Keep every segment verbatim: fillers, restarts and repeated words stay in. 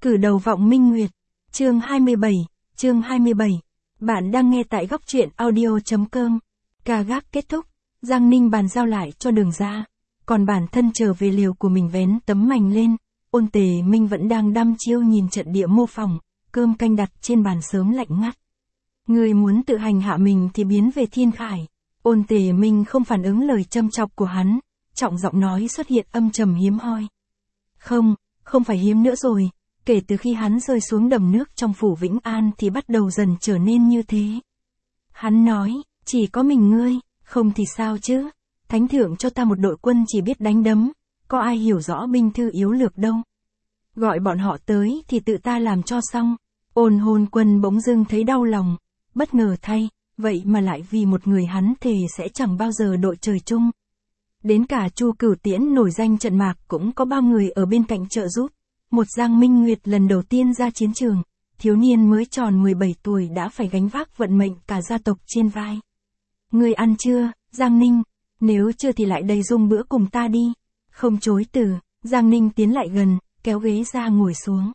Cử đầu vọng minh nguyệt. Chương hai mươi bảy, chương hai mươi bảy. Bạn đang nghe tại góc truyện audio.com. Ca gác kết thúc, Giang Ninh bàn giao lại cho Đường ra. Còn bản thân trở về liều của mình vén tấm mành lên, Ôn Tề Minh vẫn đang đăm chiêu nhìn trận địa mô phỏng, cơm canh đặt trên bàn sớm lạnh ngắt. Người muốn tự hành hạ mình thì biến về thiên khải. Ôn Tề Minh không phản ứng lời châm chọc của hắn, trọng giọng nói xuất hiện âm trầm hiếm hoi. Không, không phải hiếm nữa rồi, kể từ khi hắn rơi xuống đầm nước trong phủ Vĩnh An thì bắt đầu dần trở nên như thế. Hắn nói, chỉ có mình ngươi, không thì sao chứ, thánh thượng cho ta một đội quân chỉ biết đánh đấm, có ai hiểu rõ binh thư yếu lược đâu. Gọi bọn họ tới thì tự ta làm cho xong. Ôn Hôn Quân bỗng dưng thấy đau lòng, bất ngờ thay, vậy mà lại vì một người hắn thề sẽ chẳng bao giờ đội trời chung. Đến cả Chu Cửu Tiễn nổi danh trận mạc cũng có bao người ở bên cạnh trợ giúp. Một Giang Minh Nguyệt lần đầu tiên ra chiến trường, thiếu niên mới tròn mười bảy tuổi đã phải gánh vác vận mệnh cả gia tộc trên vai. Ngươi ăn chưa, Giang Ninh? Nếu chưa thì lại đầy dung bữa cùng ta đi. Không chối từ, Giang Ninh tiến lại gần, kéo ghế ra ngồi xuống.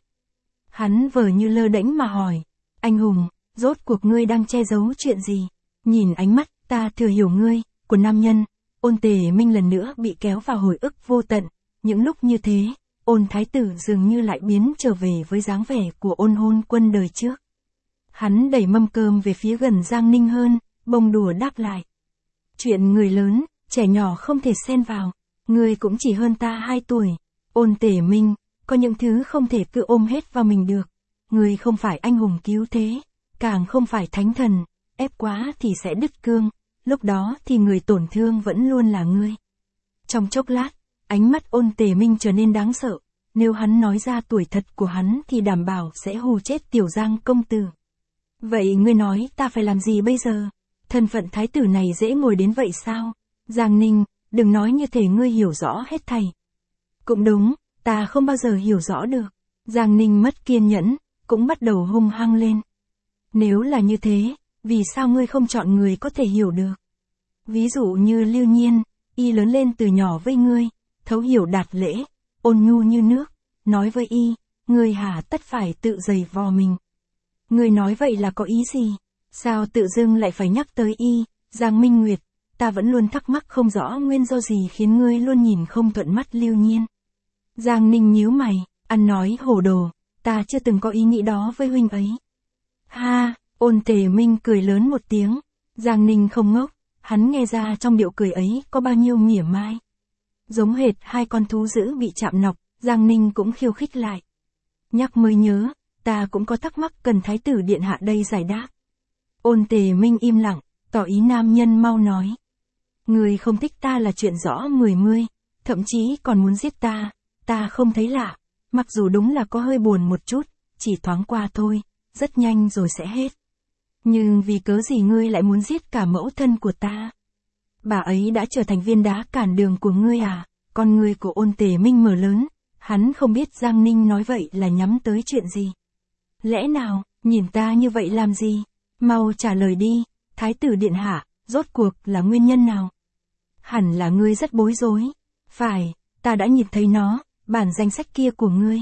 Hắn vờ như lơ đễnh mà hỏi, anh hùng, rốt cuộc ngươi đang che giấu chuyện gì? Nhìn ánh mắt, ta thừa hiểu ngươi, của nam nhân. Ôn Tề Minh lần nữa bị kéo vào hồi ức vô tận. Những lúc như thế, Ôn Thái Tử dường như lại biến trở về với dáng vẻ của Ôn Hôn Quân đời trước. Hắn đẩy mâm cơm về phía gần Giang Ninh hơn, bông đùa đáp lại. Chuyện người lớn, trẻ nhỏ không thể xen vào. Ngươi cũng chỉ hơn ta hai tuổi. Ôn Tề Minh, có những thứ không thể cứ ôm hết vào mình được. Ngươi không phải anh hùng cứu thế, càng không phải thánh thần, ép quá thì sẽ đứt cương, lúc đó thì người tổn thương vẫn luôn là ngươi. Trong chốc lát, ánh mắt Ôn Tề Minh trở nên đáng sợ, nếu hắn nói ra tuổi thật của hắn thì đảm bảo sẽ hù chết Tiểu Giang công tử. Vậy ngươi nói ta phải làm gì bây giờ? Thân phận thái tử này dễ ngồi đến vậy sao? Giang Ninh, đừng nói như thể ngươi hiểu rõ hết thảy. Cũng đúng, ta không bao giờ hiểu rõ được. Giang Ninh mất kiên nhẫn, cũng bắt đầu hung hăng lên. Nếu là như thế, vì sao ngươi không chọn người có thể hiểu được? Ví dụ như Lưu Nhiên, y lớn lên từ nhỏ với ngươi, thấu hiểu đạt lễ, ôn nhu như nước, nói với y, ngươi hả tất phải tự giày vò mình. Ngươi nói vậy là có ý gì? Sao tự dưng lại phải nhắc tới y? Giang Minh Nguyệt, ta vẫn luôn thắc mắc không rõ nguyên do gì khiến ngươi luôn nhìn không thuận mắt Lưu Nhiên. Giang Ninh nhíu mày, ăn nói hồ đồ, ta chưa từng có ý nghĩ đó với huynh ấy. Ha, Ôn Tề Minh cười lớn một tiếng. Giang Ninh không ngốc, hắn nghe ra trong điệu cười ấy có bao nhiêu mỉa mai. Giống hệt hai con thú dữ bị chạm nọc, Giang Ninh cũng khiêu khích lại. Nhắc mới nhớ, ta cũng có thắc mắc cần thái tử điện hạ đây giải đáp. Ôn Tề Minh im lặng, tỏ ý nam nhân mau nói. Người không thích ta là chuyện rõ mười mươi, thậm chí còn muốn giết ta, ta không thấy lạ, mặc dù đúng là có hơi buồn một chút, chỉ thoáng qua thôi, rất nhanh rồi sẽ hết. Nhưng vì cớ gì ngươi lại muốn giết cả mẫu thân của ta? Bà ấy đã trở thành viên đá cản đường của ngươi à? Con ngươi của Ôn Tề Minh mở lớn, hắn không biết Giang Ninh nói vậy là nhắm tới chuyện gì. Lẽ nào, nhìn ta như vậy làm gì? Mau trả lời đi, thái tử điện hạ, rốt cuộc là nguyên nhân nào? Hẳn là ngươi rất bối rối. Phải, ta đã nhìn thấy nó, bản danh sách kia của ngươi.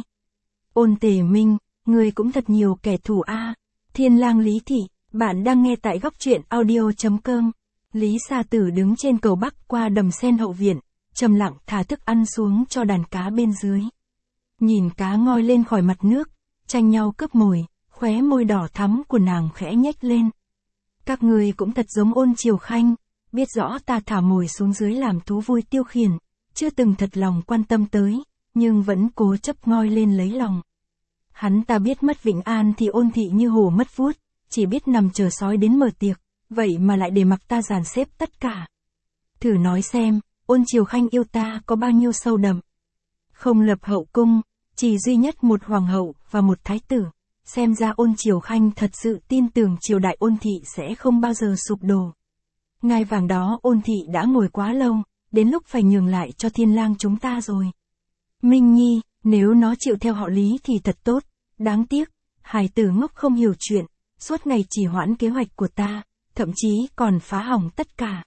Ôn Tề Minh, ngươi cũng thật nhiều kẻ thù a. À. Thiên lang Lý Thị, bạn đang nghe tại góc truyện audio.com. Lý Sa Tử đứng trên cầu bắc qua đầm sen hậu viện, trầm lặng thả thức ăn xuống cho đàn cá bên dưới. Nhìn cá ngoi lên khỏi mặt nước, tranh nhau cướp mồi, khóe môi đỏ thắm của nàng khẽ nhếch lên. Các ngươi cũng thật giống Ôn Triều Khanh, biết rõ ta thả mồi xuống dưới làm thú vui tiêu khiển, chưa từng thật lòng quan tâm tới, nhưng vẫn cố chấp ngoi lên lấy lòng. Hắn ta biết mất Vĩnh An thì Ôn thị như hổ mất vuốt, chỉ biết nằm chờ sói đến mở tiệc, vậy mà lại để mặc ta dàn xếp tất cả. Thử nói xem, Ôn Triều Khanh yêu ta có bao nhiêu sâu đậm. Không lập hậu cung, chỉ duy nhất một hoàng hậu và một thái tử, xem ra Ôn Triều Khanh thật sự tin tưởng triều đại Ôn thị sẽ không bao giờ sụp đổ. Ngai vàng đó Ôn thị đã ngồi quá lâu, đến lúc phải nhường lại cho thiên lang chúng ta rồi. Minh Nhi, nếu nó chịu theo họ Lý thì thật tốt, đáng tiếc, hài tử ngốc không hiểu chuyện, suốt ngày trì hoãn kế hoạch của ta, thậm chí còn phá hỏng tất cả.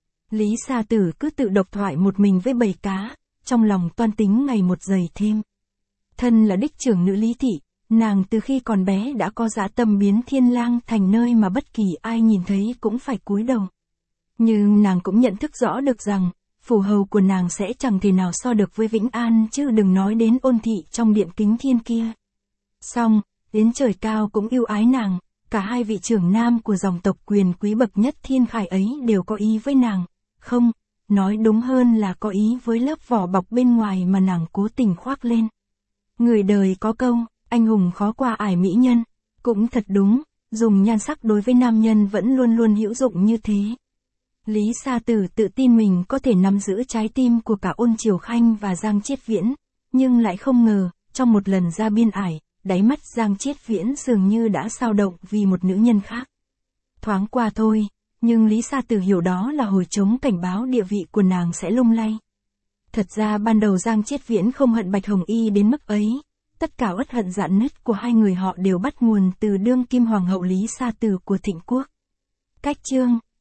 Lý Sa Tử cứ tự độc thoại một mình với bầy cá, trong lòng toan tính ngày một dày thêm. Thân là đích trưởng nữ Lý Thị, Nàng từ khi còn bé đã có dã tâm biến Thiên Lang thành nơi mà bất kỳ ai nhìn thấy cũng phải cúi đầu. Nhưng nàng cũng nhận thức rõ được rằng, phủ hầu của nàng sẽ chẳng thể nào so được với Vĩnh An chứ đừng nói đến Ôn thị trong điện Kính Thiên kia. Song, đến trời cao cũng yêu ái nàng, cả hai vị trưởng nam của dòng tộc quyền quý bậc nhất thiên khải ấy đều có ý với nàng, không, nói đúng hơn là có ý với lớp vỏ bọc bên ngoài mà nàng cố tình khoác lên. Người đời có câu, anh hùng khó qua ải mỹ nhân, cũng thật đúng, dùng nhan sắc đối với nam nhân vẫn luôn luôn hữu dụng như thế. Lý Sa Tử tự tin mình có thể nắm giữ trái tim của cả Ôn Triều Khanh và Giang Chiết Viễn, nhưng lại không ngờ, trong một lần ra biên ải, đáy mắt Giang Chiết Viễn dường như đã xao động vì một nữ nhân khác. Thoáng qua thôi, nhưng Lý Sa Tử hiểu đó là hồi trống cảnh báo địa vị của nàng sẽ lung lay. Thật ra ban đầu Giang Chiết Viễn không hận Bạch Hồng Y đến mức ấy, tất cả uất hận rạn nứt của hai người họ đều bắt nguồn từ đương kim hoàng hậu Lý Sa Tử của Thịnh Quốc. Cách chương